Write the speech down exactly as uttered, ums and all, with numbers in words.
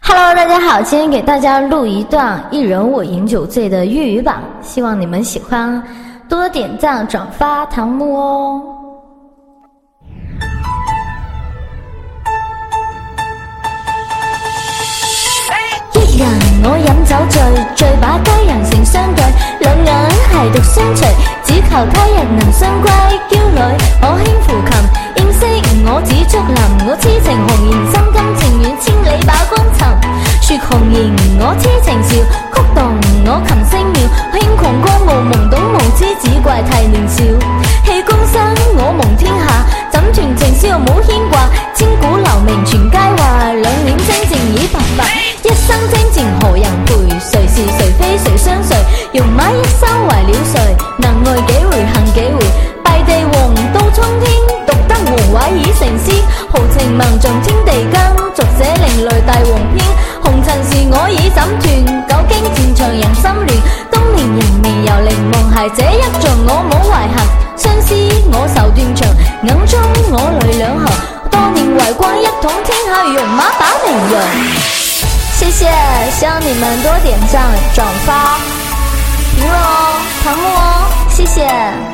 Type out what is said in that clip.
Hello， 大家好，今天给大家录一段一人我饮酒醉的粤语版，希望你们喜欢，多多点赞、转发、弹幕哦。一人我飲酒醉，醉把佳人成相對，兩眼係獨相隨，只求他日能相歸。嬌女我輕撫琴，認識我只竹林，我痴情紅顏，心甘情願千里把光尋。說紅顏我痴情笑，曲動我琴聲妙，輕狂歌舞懵懂無知，只怪太年少。氣功生我蒙天下，怎斷情宵冇牽掛，千古留名全佳話，兩臉真情已白髮。一生征戰何人陪？誰是誰非誰相隨？戎馬一生為了誰？能愛幾回恨幾回？拜地黃到蒼天，獨得黃畫已成詩。豪情萬丈天地間，續寫另類大黃篇。紅塵事我已斬斷，久經戰場人心亂。當年人未由凝望孩這一仗，我冇懷恨。相思我愁斷腸，眼中我淚兩行。多年為光一統天下，戎馬把名揚。謝謝，希望你們多點讚、轉發、評論哦、彈幕哦，謝謝。